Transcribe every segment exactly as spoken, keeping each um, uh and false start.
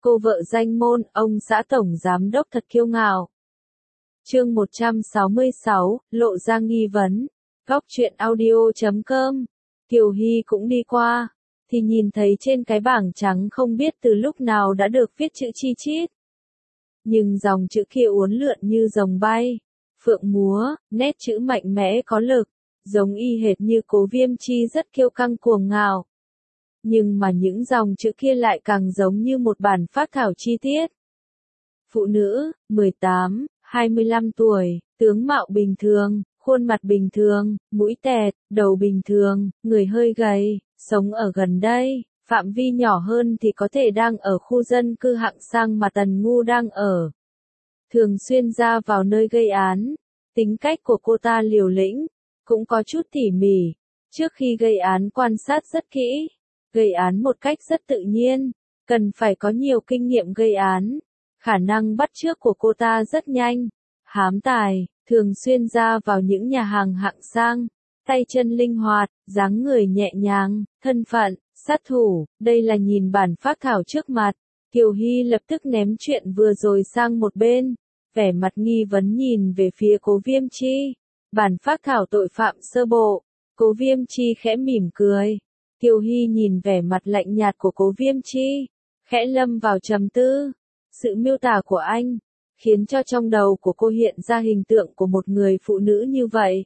Cô vợ danh môn, ông xã tổng giám đốc thật kiêu ngạo. Chương một trăm sáu mươi sáu, lộ ra nghi vấn. Góc truyện audio chấm com. Kiều Hy cũng đi qua, thì nhìn thấy trên cái bảng trắng không biết từ lúc nào đã được viết chữ chi chít. Nhưng dòng chữ kia uốn lượn như rồng bay, phượng múa, nét chữ mạnh mẽ có lực, giống y hệt như Cố Viêm Chi rất kiêu căng cuồng ngạo. Nhưng mà những dòng chữ kia lại càng giống như một bản phác thảo chi tiết. Phụ nữ, mười tám, hai mươi lăm tuổi, tướng mạo bình thường, khuôn mặt bình thường, mũi tẹt, đầu bình thường, người hơi gầy, sống ở gần đây, phạm vi nhỏ hơn thì có thể đang ở khu dân cư hạng sang mà Tần Ngu đang ở. Thường xuyên ra vào nơi gây án, tính cách của cô ta liều lĩnh, cũng có chút tỉ mỉ, trước khi gây án quan sát rất kỹ, gây án một cách rất tự nhiên, cần phải có nhiều kinh nghiệm gây án, khả năng bắt chước của cô ta rất nhanh, hám tài, thường xuyên ra vào những nhà hàng hạng sang, tay chân linh hoạt, dáng người nhẹ nhàng, thân phận, sát thủ, đây là nhìn bản phác thảo trước mặt, Kiều Hy lập tức ném chuyện vừa rồi sang một bên, vẻ mặt nghi vấn nhìn về phía Cố Viêm Chi, bản phác thảo tội phạm sơ bộ, Cố Viêm Chi khẽ mỉm cười, Kiều Hy nhìn vẻ mặt lạnh nhạt của Cố Viêm Chi, khẽ lâm vào trầm tư, sự miêu tả của anh, khiến cho trong đầu của cô hiện ra hình tượng của một người phụ nữ như vậy.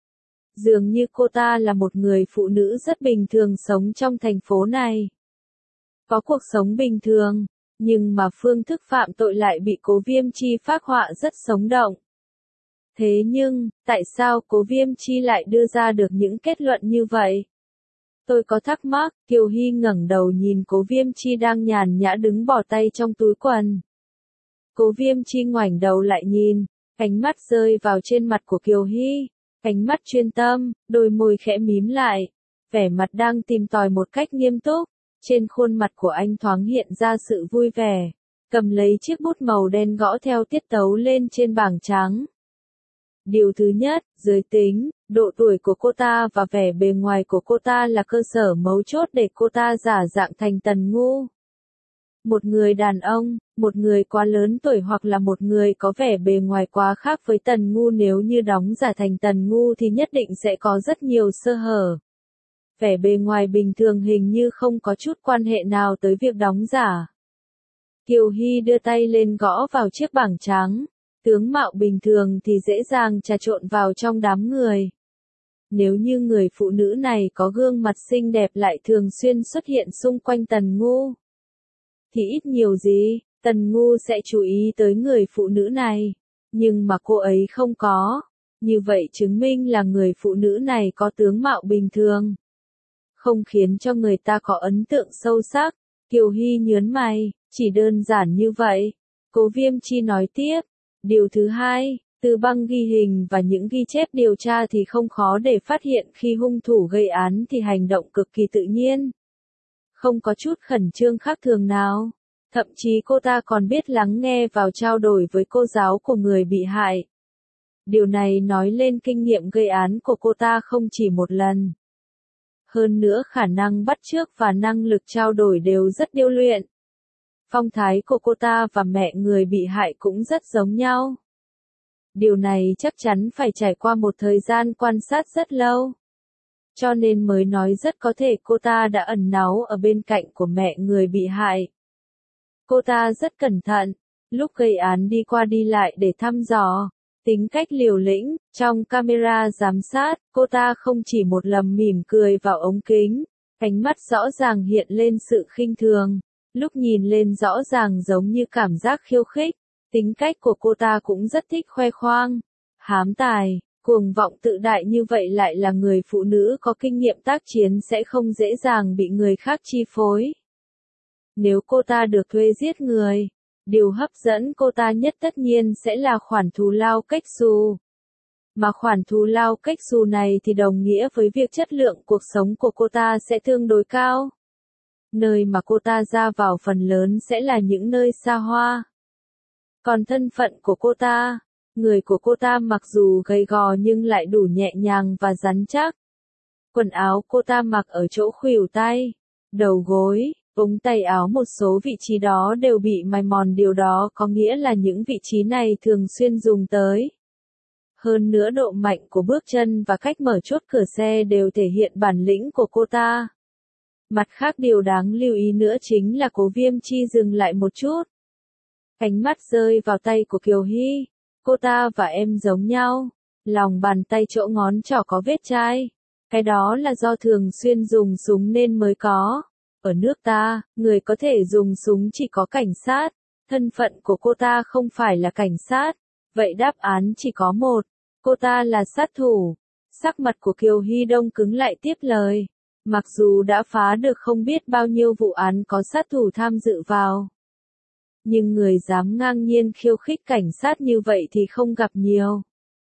Dường như cô ta là một người phụ nữ rất bình thường sống trong thành phố này. Có cuộc sống bình thường, nhưng mà phương thức phạm tội lại bị Cố Viêm Chi phác họa rất sống động. Thế nhưng, tại sao Cố Viêm Chi lại đưa ra được những kết luận như vậy? Tôi có thắc mắc, Kiều Hy ngẩng đầu nhìn Cố Viêm Chi đang nhàn nhã đứng bỏ tay trong túi quần. Cố Viêm Chi ngoảnh đầu lại nhìn, ánh mắt rơi vào trên mặt của Kiều Hy, ánh mắt chuyên tâm, đôi môi khẽ mím lại, vẻ mặt đang tìm tòi một cách nghiêm túc, trên khuôn mặt của anh thoáng hiện ra sự vui vẻ, cầm lấy chiếc bút màu đen gõ theo tiết tấu lên trên bảng trắng. Điều thứ nhất, giới tính, độ tuổi của cô ta và vẻ bề ngoài của cô ta là cơ sở mấu chốt để cô ta giả dạng thành Tần Ngu. Một người đàn ông, một người quá lớn tuổi hoặc là một người có vẻ bề ngoài quá khác với Tần Ngu nếu như đóng giả thành Tần Ngu thì nhất định sẽ có rất nhiều sơ hở. Vẻ bề ngoài bình thường hình như không có chút quan hệ nào tới việc đóng giả. Kiều Hy đưa tay lên gõ vào chiếc bảng trắng. Tướng mạo bình thường thì dễ dàng trà trộn vào trong đám người. Nếu như người phụ nữ này có gương mặt xinh đẹp lại thường xuyên xuất hiện xung quanh Tần Ngu, thì ít nhiều gì, Tần Ngu sẽ chú ý tới người phụ nữ này. Nhưng mà cô ấy không có. Như vậy chứng minh là người phụ nữ này có tướng mạo bình thường. Không khiến cho người ta có ấn tượng sâu sắc. Kiều Hy nhớn mày, chỉ đơn giản như vậy. Cố Viêm Chi nói tiếp. Điều thứ hai, từ băng ghi hình và những ghi chép điều tra thì không khó để phát hiện khi hung thủ gây án thì hành động cực kỳ tự nhiên. Không có chút khẩn trương khác thường nào. Thậm chí cô ta còn biết lắng nghe vào trao đổi với cô giáo của người bị hại. Điều này nói lên kinh nghiệm gây án của cô ta không chỉ một lần. Hơn nữa khả năng bắt chước và năng lực trao đổi đều rất điêu luyện. Phong thái của cô ta và mẹ người bị hại cũng rất giống nhau. Điều này chắc chắn phải trải qua một thời gian quan sát rất lâu. Cho nên mới nói rất có thể cô ta đã ẩn náu ở bên cạnh của mẹ người bị hại. Cô ta rất cẩn thận, lúc gây án đi qua đi lại để thăm dò, tính cách liều lĩnh, trong camera giám sát, cô ta không chỉ một lần mỉm cười vào ống kính, ánh mắt rõ ràng hiện lên sự khinh thường. Lúc nhìn lên rõ ràng giống như cảm giác khiêu khích, tính cách của cô ta cũng rất thích khoe khoang, hám tài, cuồng vọng tự đại như vậy lại là người phụ nữ có kinh nghiệm tác chiến sẽ không dễ dàng bị người khác chi phối. Nếu cô ta được thuê giết người, điều hấp dẫn cô ta nhất tất nhiên sẽ là khoản thù lao cách xù. Mà khoản thù lao cách xù này thì đồng nghĩa với việc chất lượng cuộc sống của cô ta sẽ tương đối cao. Nơi mà cô ta ra vào phần lớn sẽ là những nơi xa hoa. Còn thân phận của cô ta, người của cô ta mặc dù gầy gò nhưng lại đủ nhẹ nhàng và rắn chắc. Quần áo cô ta mặc ở chỗ khuỷu tay, đầu gối, Ống tay áo một số vị trí đó đều bị mài mòn, điều đó có nghĩa là những vị trí này thường xuyên dùng tới. Hơn nữa độ mạnh của bước chân và cách mở chốt cửa xe đều thể hiện bản lĩnh của cô ta. Mặt khác điều đáng lưu ý nữa chính là Cố Viêm Chi dừng lại một chút. Ánh mắt rơi vào tay của Kiều Hy. Cô ta và em giống nhau. Lòng bàn tay chỗ ngón trỏ có vết chai. Cái đó là do thường xuyên dùng súng nên mới có. Ở nước ta, người có thể dùng súng chỉ có cảnh sát. Thân phận của cô ta không phải là cảnh sát. Vậy đáp án chỉ có một. Cô ta là sát thủ. Sắc mặt của Kiều Hy đông cứng lại tiếp lời. Mặc dù đã phá được không biết bao nhiêu vụ án có sát thủ tham dự vào. Nhưng người dám ngang nhiên khiêu khích cảnh sát như vậy thì không gặp nhiều.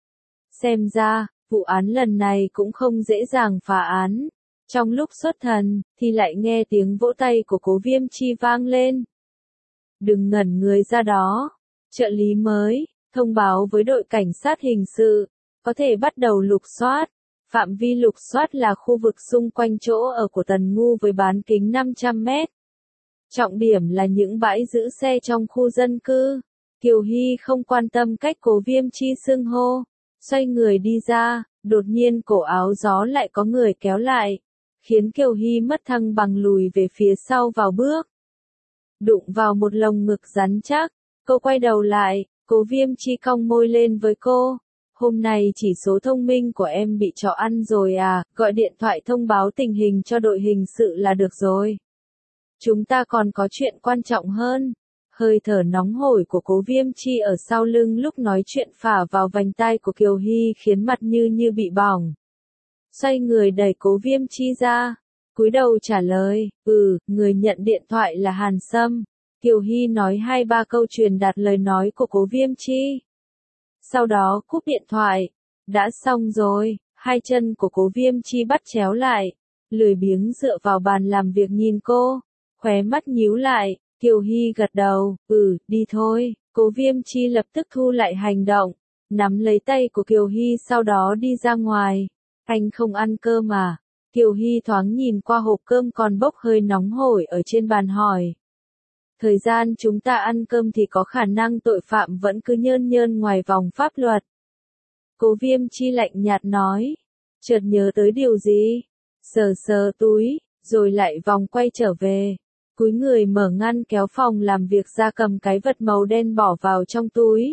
Xem ra, vụ án lần này cũng không dễ dàng phá án. Trong lúc xuất thần, thì lại nghe tiếng vỗ tay của Cố Viêm Chi vang lên. Đừng ngẩn người ra đó. Trợ lý mới, thông báo với đội cảnh sát hình sự, có thể bắt đầu lục soát. Phạm vi lục soát là khu vực xung quanh chỗ ở của Tần Ngu với bán kính năm trăm mét. Trọng điểm là những bãi giữ xe trong khu dân cư. Kiều Hy không quan tâm cách Cố Viêm Chi xưng hô. Xoay người đi ra, đột nhiên cổ áo gió lại có người kéo lại. Khiến Kiều Hy mất thăng bằng lùi về phía sau vào bước. Đụng vào một lồng ngực rắn chắc. Cô quay đầu lại, Cố Viêm Chi cong môi lên với cô. Hôm nay chỉ số thông minh của em bị chó ăn rồi à, gọi điện thoại thông báo tình hình cho đội hình sự là được rồi. Chúng ta còn có chuyện quan trọng hơn. Hơi thở nóng hổi của Cố Viêm Chi ở sau lưng lúc nói chuyện phả vào vành tai của Kiều Hy khiến mặt như như bị bỏng. Xoay người đẩy Cố Viêm Chi ra, cúi đầu trả lời, ừ, người nhận điện thoại là Hàn Sâm. Kiều Hy nói hai ba câu truyền đạt lời nói của Cố Viêm Chi. Sau đó cúp điện thoại. Đã xong rồi, hai chân của Cố Viêm Chi bắt chéo lại, lười biếng dựa vào bàn làm việc nhìn cô, khóe mắt nhíu lại. Kiều Hy gật đầu, ừ, đi thôi. Cố Viêm Chi lập tức thu lại hành động, nắm lấy tay của Kiều Hy sau đó đi ra ngoài. Anh không ăn cơm à? Kiều Hy thoáng nhìn qua hộp cơm còn bốc hơi nóng hổi ở trên bàn hỏi. Thời gian chúng ta ăn cơm thì có khả năng tội phạm vẫn cứ nhơn nhơn ngoài vòng pháp luật. Cố Viêm Chi lạnh nhạt nói. Chợt nhớ tới điều gì? Sờ sờ túi, rồi lại vòng quay trở về. Cúi người mở ngăn kéo phòng làm việc ra cầm cái vật màu đen bỏ vào trong túi.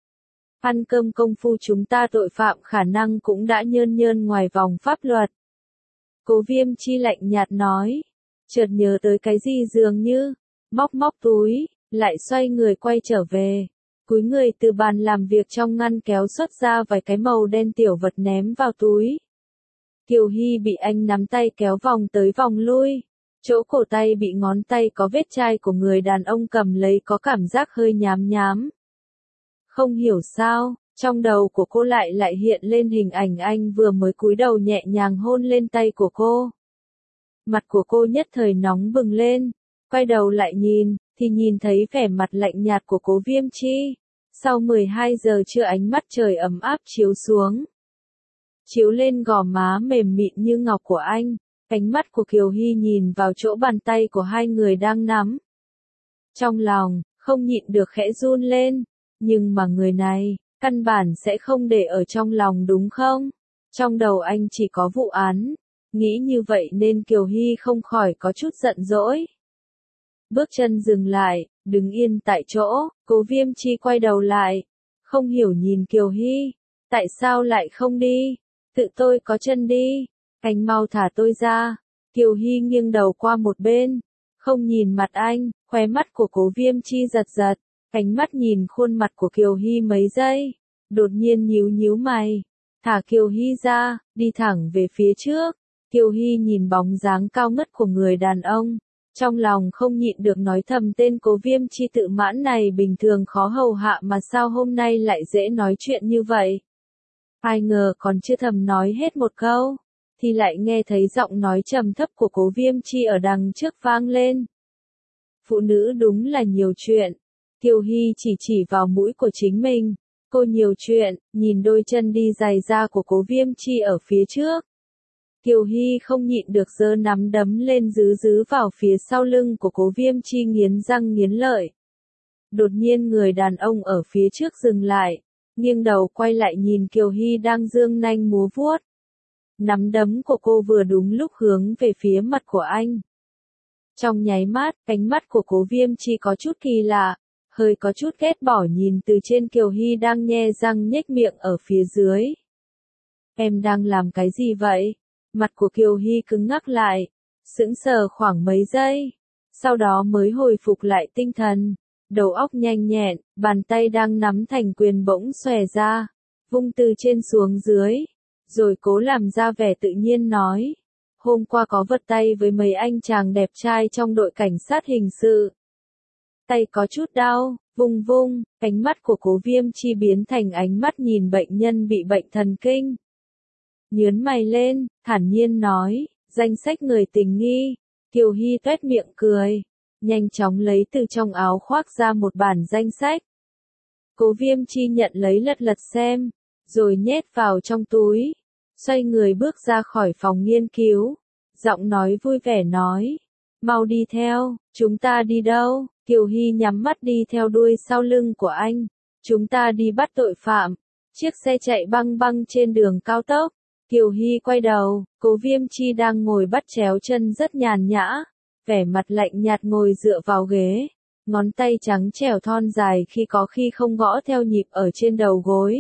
Ăn cơm công phu chúng ta tội phạm khả năng cũng đã nhơn nhơn ngoài vòng pháp luật. Cố Viêm Chi lạnh nhạt nói. Chợt nhớ tới cái gì dường như, móc móc túi, lại xoay người quay trở về. Cúi người từ bàn làm việc trong ngăn kéo xuất ra vài cái màu đen tiểu vật ném vào túi. Kiều Hy bị anh nắm tay kéo vòng tới vòng lui. Chỗ cổ tay bị ngón tay có vết chai của người đàn ông cầm lấy có cảm giác hơi nhám nhám. Không hiểu sao, trong đầu của cô lại lại hiện lên hình ảnh anh vừa mới cúi đầu nhẹ nhàng hôn lên tay của cô. Mặt của cô nhất thời nóng bừng lên, quay đầu lại nhìn, thì nhìn thấy vẻ mặt lạnh nhạt của Cố Viêm Chi. Sau mười hai giờ trưa ánh mắt trời ấm áp chiếu xuống. Chiếu lên gò má mềm mịn như ngọc của anh. Ánh mắt của Kiều Hy nhìn vào chỗ bàn tay của hai người đang nắm. Trong lòng, không nhịn được khẽ run lên. Nhưng mà người này, căn bản sẽ không để ở trong lòng đúng không? Trong đầu anh chỉ có vụ án. Nghĩ như vậy nên Kiều Hy không khỏi có chút giận dỗi. Bước chân dừng lại, đứng yên tại chỗ, Cố Viêm Chi quay đầu lại. Không hiểu nhìn Kiều Hy. Tại sao lại không đi? Tự tôi có chân đi. Anh mau thả tôi ra. Kiều Hy nghiêng đầu qua một bên. Không nhìn mặt anh, khóe mắt của Cố Viêm Chi giật giật. Ánh mắt nhìn khuôn mặt của Kiều Hy mấy giây. Đột nhiên nhíu nhíu mày. Thả Kiều Hy ra, đi thẳng về phía trước. Kiều Hy nhìn bóng dáng cao ngất của người đàn ông. Trong lòng không nhịn được nói thầm tên Cố Viêm Chi tự mãn này bình thường khó hầu hạ mà sao hôm nay lại dễ nói chuyện như vậy. Ai ngờ còn chưa thầm nói hết một câu, thì lại nghe thấy giọng nói trầm thấp của Cố Viêm Chi ở đằng trước vang lên. Phụ nữ đúng là nhiều chuyện. Kiều Hy chỉ chỉ vào mũi của chính mình. Cô nhiều chuyện, nhìn đôi chân đi giày da của Cố Viêm Chi ở phía trước. Kiều Hy không nhịn được giơ nắm đấm lên dứ dứ vào phía sau lưng của Cố Viêm Chi nghiến răng nghiến lợi. Đột nhiên người đàn ông ở phía trước dừng lại, nghiêng đầu quay lại nhìn Kiều Hy đang dương nanh múa vuốt. Nắm đấm của cô vừa đúng lúc hướng về phía mặt của anh. Trong nháy mắt, ánh mắt của Cố Viêm Chi có chút kỳ lạ, hơi có chút ghét bỏ nhìn từ trên Kiều Hy đang nhe răng nhếch miệng ở phía dưới. Em đang làm cái gì vậy? Mặt của Kiều Hy cứng ngắc lại, sững sờ khoảng mấy giây, sau đó mới hồi phục lại tinh thần, đầu óc nhanh nhẹn, bàn tay đang nắm thành quyền bỗng xòe ra, vung từ trên xuống dưới, rồi cố làm ra vẻ tự nhiên nói, hôm qua có vật tay với mấy anh chàng đẹp trai trong đội cảnh sát hình sự. Tay có chút đau, vung vung, ánh mắt của Cố Viêm Chi biến thành ánh mắt nhìn bệnh nhân bị bệnh thần kinh. Nhớn mày lên, thản nhiên nói, danh sách người tình nghi. Kiều Hy tuét miệng cười, nhanh chóng lấy từ trong áo khoác ra một bản danh sách. Cố Viêm Chi nhận lấy lật lật xem, rồi nhét vào trong túi, xoay người bước ra khỏi phòng nghiên cứu, giọng nói vui vẻ nói, mau đi theo, chúng ta đi đâu? Kiều Hy nhắm mắt đi theo đuôi sau lưng của anh, chúng ta đi bắt tội phạm. Chiếc xe chạy băng băng trên đường cao tốc. Kiều Hy quay đầu, Cố Viêm Chi đang ngồi bắt chéo chân rất nhàn nhã, vẻ mặt lạnh nhạt ngồi dựa vào ghế, ngón tay trắng trẻo thon dài khi có khi không gõ theo nhịp ở trên đầu gối.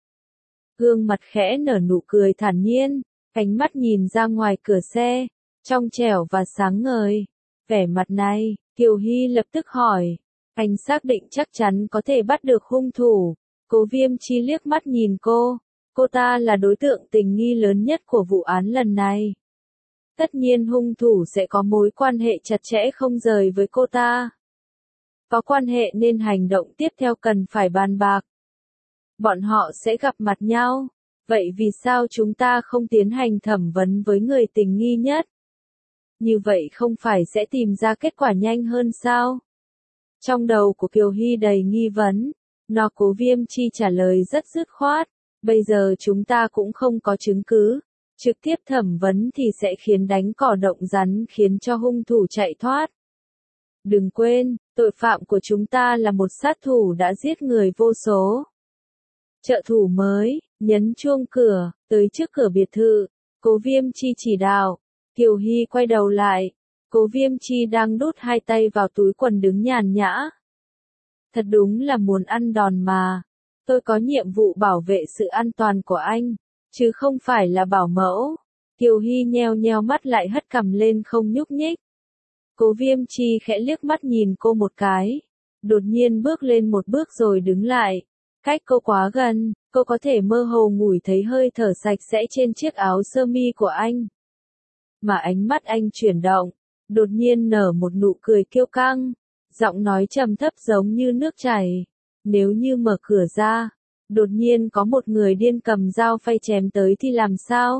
Gương mặt khẽ nở nụ cười thản nhiên, ánh mắt nhìn ra ngoài cửa xe, trong trẻo và sáng ngời. Vẻ mặt này, Kiều Hy lập tức hỏi, anh xác định chắc chắn có thể bắt được hung thủ. Cố Viêm Chi liếc mắt nhìn cô. Cô ta là đối tượng tình nghi lớn nhất của vụ án lần này. Tất nhiên hung thủ sẽ có mối quan hệ chặt chẽ không rời với cô ta. Có quan hệ nên hành động tiếp theo cần phải bàn bạc. Bọn họ sẽ gặp mặt nhau. Vậy vì sao chúng ta không tiến hành thẩm vấn với người tình nghi nhất? Như vậy không phải sẽ tìm ra kết quả nhanh hơn sao? Trong đầu của Kiều Hy đầy nghi vấn, nó Cố Viêm Chi trả lời rất dứt khoát. Bây giờ chúng ta cũng không có chứng cứ, trực tiếp thẩm vấn thì sẽ khiến đánh cỏ động rắn khiến cho hung thủ chạy thoát. Đừng quên, tội phạm của chúng ta là một sát thủ đã giết người vô số. Trợ thủ mới, nhấn chuông cửa, tới trước cửa biệt thự, Cố Viêm Chi chỉ đạo, Kiều Hy quay đầu lại, Cố Viêm Chi đang đút hai tay vào túi quần đứng nhàn nhã. Thật đúng là muốn ăn đòn mà. Tôi có nhiệm vụ bảo vệ sự an toàn của anh, chứ không phải là bảo mẫu. Kiều Hy nheo nheo mắt lại hất cằm lên không nhúc nhích. Cố Viêm Chi khẽ liếc mắt nhìn cô một cái, đột nhiên bước lên một bước rồi đứng lại. Cách cô quá gần, cô có thể mơ hồ ngửi thấy hơi thở sạch sẽ trên chiếc áo sơ mi của anh. Mà ánh mắt anh chuyển động, đột nhiên nở một nụ cười kiêu căng, giọng nói trầm thấp giống như nước chảy. Nếu như mở cửa ra, đột nhiên có một người điên cầm dao phay chém tới thì làm sao?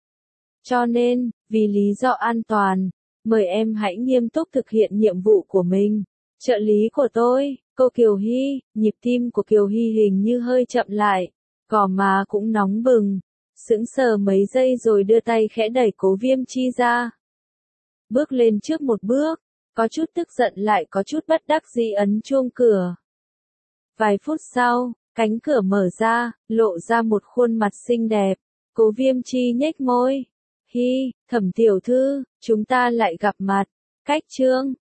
Cho nên, vì lý do an toàn, mời em hãy nghiêm túc thực hiện nhiệm vụ của mình. Trợ lý của tôi, cô Kiều Hy, nhịp tim của Kiều Hy hình như hơi chậm lại, gò má cũng nóng bừng, sững sờ mấy giây rồi đưa tay khẽ đẩy Cố Viêm Chi ra. Bước lên trước một bước, có chút tức giận lại có chút bất đắc dĩ ấn chuông cửa. Vài phút sau, cánh cửa mở ra, lộ ra một khuôn mặt xinh đẹp. Cố Viêm Chi nhếch môi. Hi, Thẩm tiểu thư, chúng ta lại gặp mặt. Cách chương